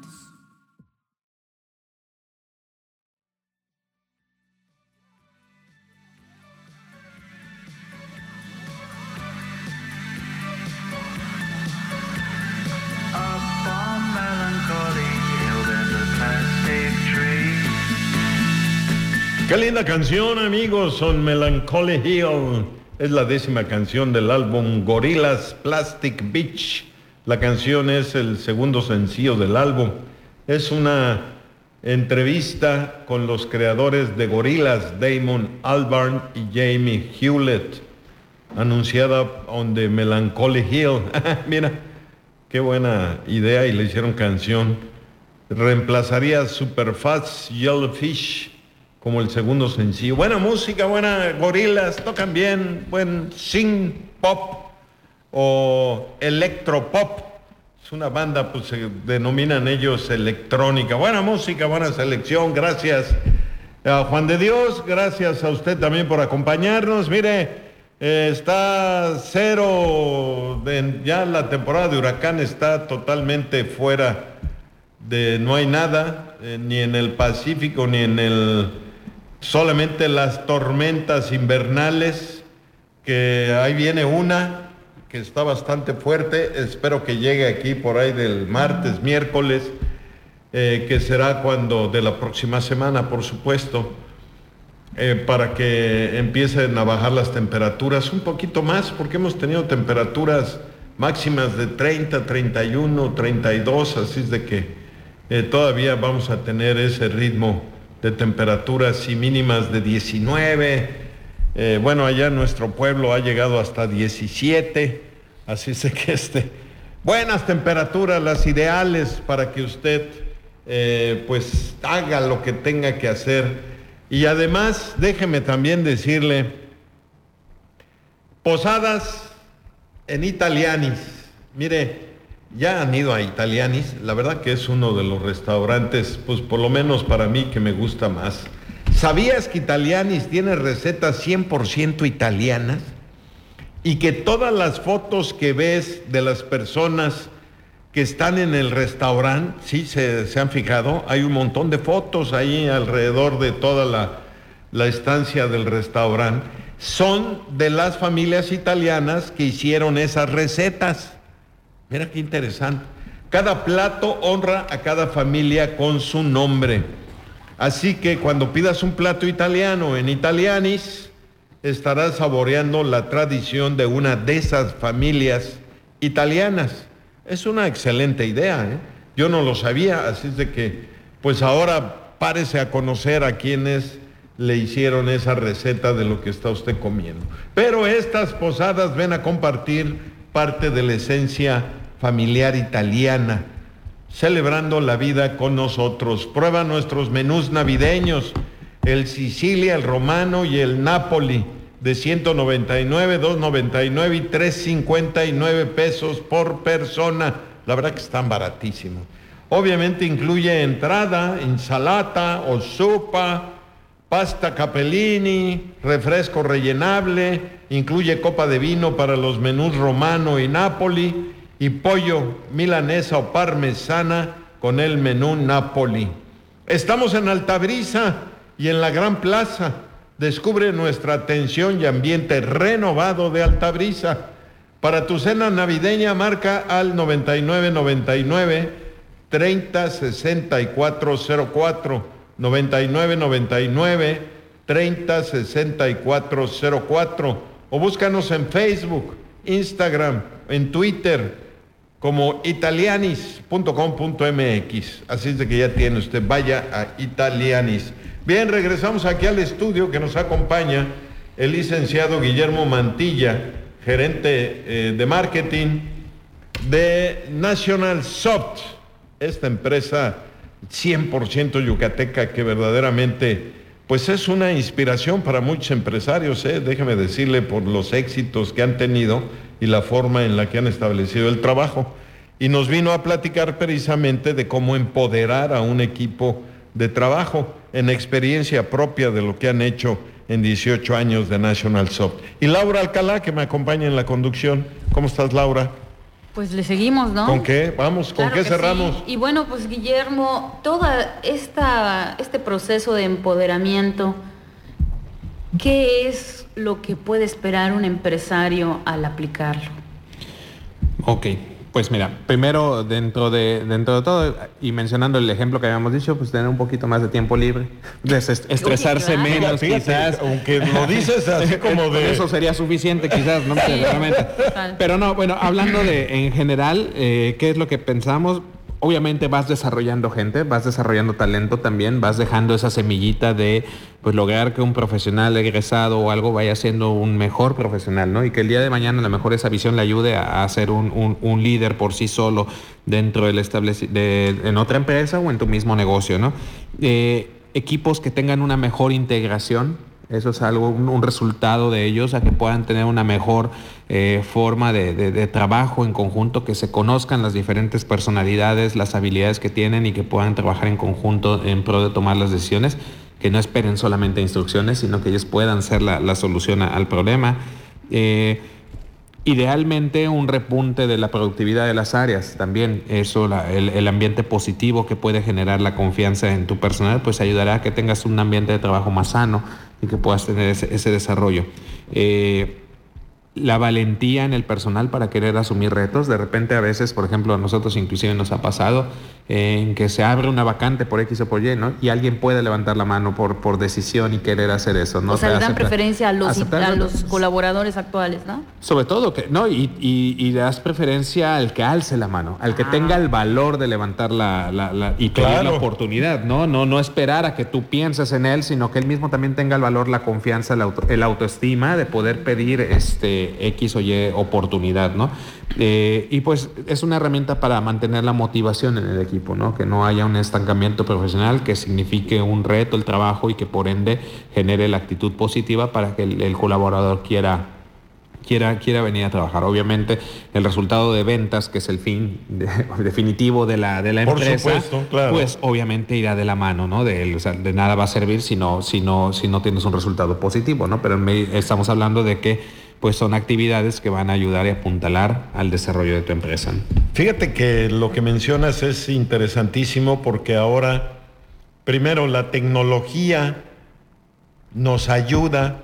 Qué linda canción, amigos, son Melancholy Hill. Es la décima canción del álbum Gorillaz Plastic Beach. La canción es el segundo sencillo del álbum. Es una entrevista con los creadores de Gorillaz, Damon Albarn y Jamie Hewlett, anunciada on the Melancholy Hill. Mira, qué buena idea, y le hicieron canción. Reemplazaría Superfast Yellowfish como el segundo sencillo. Buena música, buena Gorillaz, tocan bien, buen synth pop o electropop. Es una banda, pues se denominan ellos electrónica. Buena música, buena selección. Gracias a Juan de Dios, gracias a usted también por acompañarnos. Mire, eh, está cero, de, ya la temporada de huracán está totalmente fuera de, no hay nada, eh, ni en el Pacífico, ni en el... Solamente las tormentas invernales, que ahí viene una que está bastante fuerte, espero que llegue aquí por ahí del martes, miércoles, eh, que será cuando, de la próxima semana, por supuesto, eh, para que empiecen a bajar las temperaturas un poquito más, porque hemos tenido temperaturas máximas de treinta, treinta y uno, treinta y dos, así es de que eh, todavía vamos a tener ese ritmo de temperaturas y mínimas de diecinueve, eh, bueno, allá en nuestro pueblo ha llegado hasta diecisiete, así es que este, buenas temperaturas, las ideales para que usted eh, pues haga lo que tenga que hacer. Y además, déjeme también decirle, posadas en Italianis, mire, ya han ido a Italianis, la verdad que es uno de los restaurantes, pues por lo menos para mí, que me gusta más. ¿Sabías que Italianis tiene recetas cien por ciento italianas? Y que todas las fotos que ves de las personas que están en el restaurante, sí, se, se han fijado, hay un montón de fotos ahí alrededor de toda la, la estancia del restaurante, son de las familias italianas que hicieron esas recetas. Mira qué interesante. Cada plato honra a cada familia con su nombre. Así que cuando pidas un plato italiano en Italianis, estarás saboreando la tradición de una de esas familias italianas. Es una excelente idea, ¿eh? Yo no lo sabía, así es de que, pues ahora párese a conocer a quienes le hicieron esa receta de lo que está usted comiendo. Pero estas posadas ven a compartir parte de la esencia familiar italiana, celebrando la vida con nosotros. Prueba nuestros menús navideños, el Sicilia, el Romano y el Napoli, de ciento noventa y nueve, doscientos noventa y nueve y trescientos cincuenta y nueve pesos por persona. La verdad que están baratísimos. Obviamente incluye entrada, ensalada o sopa, pasta capellini, refresco rellenable, incluye copa de vino para los menús Romano y Napoli y pollo milanesa o parmesana con el menú Napoli. Estamos en Altabrisa y en la Gran Plaza. Descubre nuestra atención y ambiente renovado de Altabrisa. Para tu cena navideña marca al noventa y nueve noventa y nueve, treinta, sesenta y cuatro cero cuatro, noventa y nueve noventa y nueve, treinta, sesenta y cuatro cero cuatro, o búscanos en Facebook, Instagram, en Twitter como italianis punto com punto m x. Así es de que ya tiene usted, vaya a Italianis. Bien, regresamos aquí al estudio que nos acompaña el licenciado Guillermo Mantilla, gerente eh, de marketing de National Soft, esta empresa cien por ciento yucateca que verdaderamente pues es una inspiración para muchos empresarios, ¿eh? Déjeme decirle, por los éxitos que han tenido y la forma en la que han establecido el trabajo. Y nos vino a platicar precisamente de cómo empoderar a un equipo de trabajo en experiencia propia de lo que han hecho en dieciocho años de National Soft. Y Laura Alcalá, que me acompaña en la conducción. ¿Cómo estás, Laura? Pues le seguimos, ¿no? ¿Con qué? Vamos, ¿con Claro qué que cerramos? sí. Y bueno, pues Guillermo, todo esta, este proceso de empoderamiento, ¿qué es lo que puede esperar un empresario al aplicarlo? Ok, pues mira, primero dentro de, dentro de todo, y mencionando el ejemplo que habíamos dicho, pues tener un poquito más de tiempo libre, des- estresarse Oye, claro. menos, Fíjate, quizás. aunque lo dices así como de... Eso sería suficiente, quizás, no sé, realmente. Total. Pero no, bueno, hablando de en general, eh, ¿qué es lo que pensamos? Obviamente vas desarrollando gente, vas desarrollando talento también, vas dejando esa semillita de pues lograr que un profesional egresado o algo vaya siendo un mejor profesional, ¿no? Y que el día de mañana a lo mejor esa visión le ayude a, a ser un, un, un líder por sí solo dentro del estableci- de, en otra empresa o en tu mismo negocio, ¿no? Eh, equipos que tengan una mejor integración. Eso es algo, un, un resultado de ellos, a que puedan tener una mejor eh, forma de, de, de trabajo en conjunto, que se conozcan las diferentes personalidades, las habilidades que tienen y que puedan trabajar en conjunto en pro de tomar las decisiones, que no esperen solamente instrucciones, sino que ellos puedan ser la, la solución a, al problema. Eh, Idealmente un repunte de la productividad de las áreas también, eso, la, el, el ambiente positivo que puede generar la confianza en tu personal, pues ayudará a que tengas un ambiente de trabajo más sano y que puedas tener ese, ese desarrollo. Eh, la valentía en el personal para querer asumir retos. De repente a veces, por ejemplo, a nosotros inclusive nos ha pasado eh, en que se abre una vacante por X o por Y, ¿no? Y alguien puede levantar la mano por, por decisión y querer hacer eso, ¿no? O sea, le dan Acepta- preferencia a los, aceptar- a los colaboradores actuales, ¿no? Sobre todo, que no, y, y, y le das preferencia al que alce la mano, al que Ah. tenga el valor de levantar la, la, la y pedir Claro. la oportunidad, ¿no? No, no esperar a que tú pienses en él, sino que él mismo también tenga el valor, la confianza, el, auto, el autoestima de poder pedir este X o Y oportunidad, ¿no? Eh, y pues es una herramienta para mantener la motivación en el equipo, ¿no? Que no haya un estancamiento profesional, que signifique un reto el trabajo y que por ende genere la actitud positiva para que el, el colaborador quiera Quiera, quiera venir a trabajar. Obviamente el resultado de ventas, que es el fin de- definitivo de la, de la Por empresa, supuesto, claro. pues obviamente irá de la mano, ¿no? De, él. O sea, de nada va a servir si no, si no, si no tienes un resultado positivo, ¿no? Pero me- estamos hablando de que pues son actividades que van a ayudar y apuntalar al desarrollo de tu empresa, ¿no? Fíjate que lo que mencionas es interesantísimo porque ahora, primero, la tecnología nos ayuda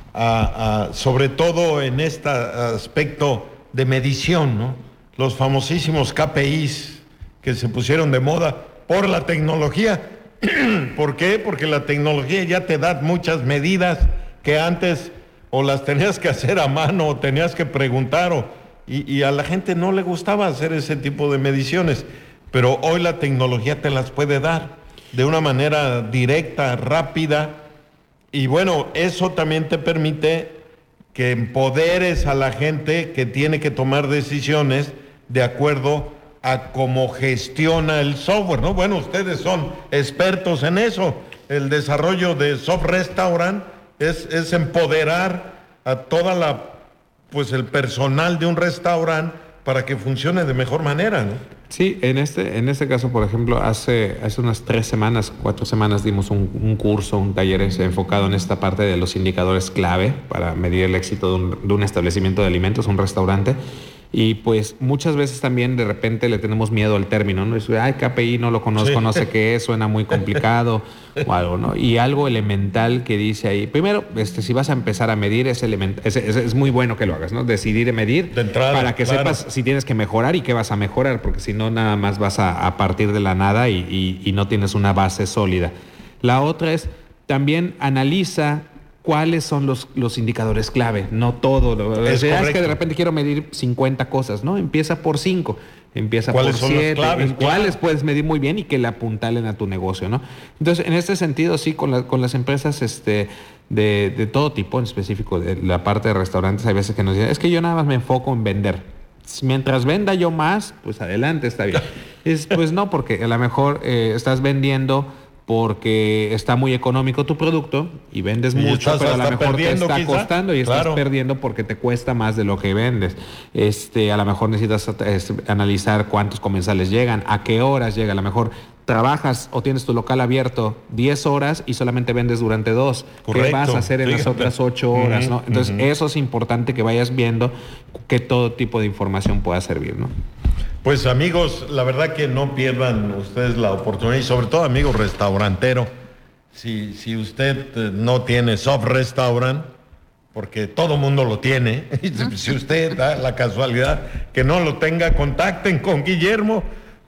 a, a sobre todo en este aspecto de medición, ¿no? Los famosísimos K P Is que se pusieron de moda por la tecnología. ¿Por qué? Porque la tecnología ya te da muchas medidas que antes o las tenías que hacer a mano o tenías que preguntar o, y, y a la gente no le gustaba hacer ese tipo de mediciones, pero hoy la tecnología te las puede dar de una manera directa, rápida, y bueno, eso también te permite que empoderes a la gente que tiene que tomar decisiones de acuerdo a cómo gestiona el software, ¿no? Bueno, ustedes son expertos en eso. El desarrollo de Soft Restaurant es, es empoderar a toda la, pues el personal de un restaurante para que funcione de mejor manera, ¿no? Sí, en este, en este caso, por ejemplo, hace, hace unas tres semanas, cuatro semanas dimos un, un curso, un taller enfocado en esta parte de los indicadores clave para medir el éxito de un, de un establecimiento de alimentos, un restaurante. Y pues muchas veces también de repente le tenemos miedo al término, ¿no? Dice, ay, K P I no lo conozco, sí. No sé qué es, suena muy complicado o algo, ¿no? Y algo elemental que dice ahí, primero, este, si vas a empezar a medir, es, element, es, es, es muy bueno que lo hagas, ¿no? Decidir medir de entrada, para que claro. sepas si tienes que mejorar y qué vas a mejorar, porque si no, nada más vas a, a partir de la nada y, y, y no tienes una base sólida. La otra es, también analiza cuáles son los, los indicadores clave, no todo. Lo, es, es que de repente quiero medir cincuenta cosas, ¿no? Empieza por cinco, empieza por siete, claves, cuáles claro. puedes medir muy bien y que le apuntalen a tu negocio, ¿no? Entonces, en este sentido, sí, con, la, con las empresas este, de, de todo tipo, en específico de la parte de restaurantes, hay veces que nos dicen, es que yo nada más me enfoco en vender. Mientras venda yo más, pues adelante, está bien. Es, pues no, porque a lo mejor eh, estás vendiendo porque está muy económico tu producto y vendes y mucho, pero a lo mejor te está quizá. costando y claro. estás perdiendo porque te cuesta más de lo que vendes. Este, a lo mejor necesitas es, analizar cuántos comensales llegan, a qué horas llega. A lo mejor trabajas o tienes tu local abierto diez horas y solamente vendes durante dos. Correcto. ¿Qué vas a hacer en Fíjate. las otras ocho horas? Uh-huh, ¿no? Entonces, uh-huh. eso es importante que vayas viendo que todo tipo de información pueda servir, ¿no? Pues amigos, la verdad que no pierdan ustedes la oportunidad y sobre todo amigos restaurantero, si, si usted no tiene Soft Restaurant, porque todo mundo lo tiene, si usted da la casualidad que no lo tenga, contacten con Guillermo,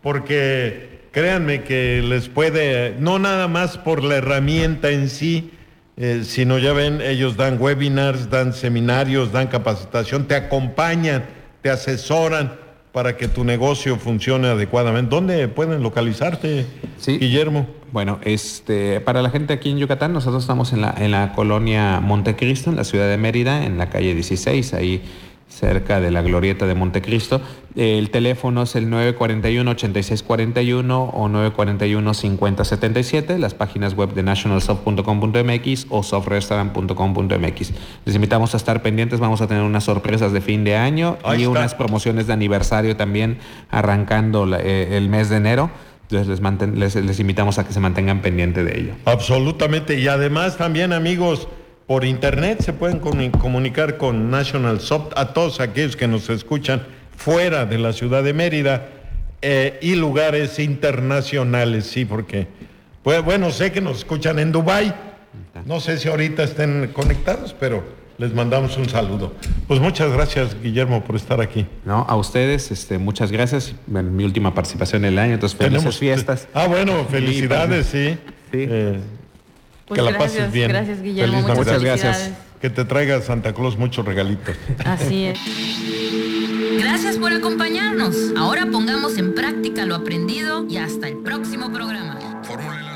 porque créanme que les puede, no nada más por la herramienta en sí, eh, sino ya ven, ellos dan webinars, dan seminarios, dan capacitación, te acompañan, te asesoran, para que tu negocio funcione adecuadamente. ¿Dónde pueden localizarte, sí. Guillermo? Bueno, este, para la gente aquí en Yucatán, nosotros estamos en la, en la colonia Montecristo, en la ciudad de Mérida, en la calle dieciséis, ahí cerca de la glorieta de Montecristo. El teléfono es el nueve cuatro uno, ocho seis cuatro uno o nueve cuatro uno, cinco cero siete siete, las páginas web de national soft punto com punto m x o soft restaurant punto com punto m x. Les invitamos a estar pendientes, vamos a tener unas sorpresas de fin de año Ahí y está. unas promociones de aniversario también arrancando la, eh, el mes de enero. Entonces les, manten, les, les invitamos a que se mantengan pendientes de ello. Absolutamente, y además también, amigos, por internet se pueden comunicar con National Soft a todos aquellos que nos escuchan fuera de la ciudad de Mérida eh, y lugares internacionales, sí, porque, pues, bueno, sé que nos escuchan en Dubái, no sé si ahorita estén conectados, pero les mandamos un saludo. Pues muchas gracias, Guillermo, por estar aquí. No, a ustedes, este, muchas gracias, bueno, mi última participación en el año, entonces felices Tenemos, fiestas. Ah, bueno, felicidades, sí. Sí. Eh, Pues que la gracias, pases bien. Gracias, Guillermo. Feliz Muchas Navidad. gracias. Que te traiga Santa Claus muchos regalitos. Así es. Gracias por acompañarnos. Ahora pongamos en práctica lo aprendido y hasta el próximo programa. Fórmula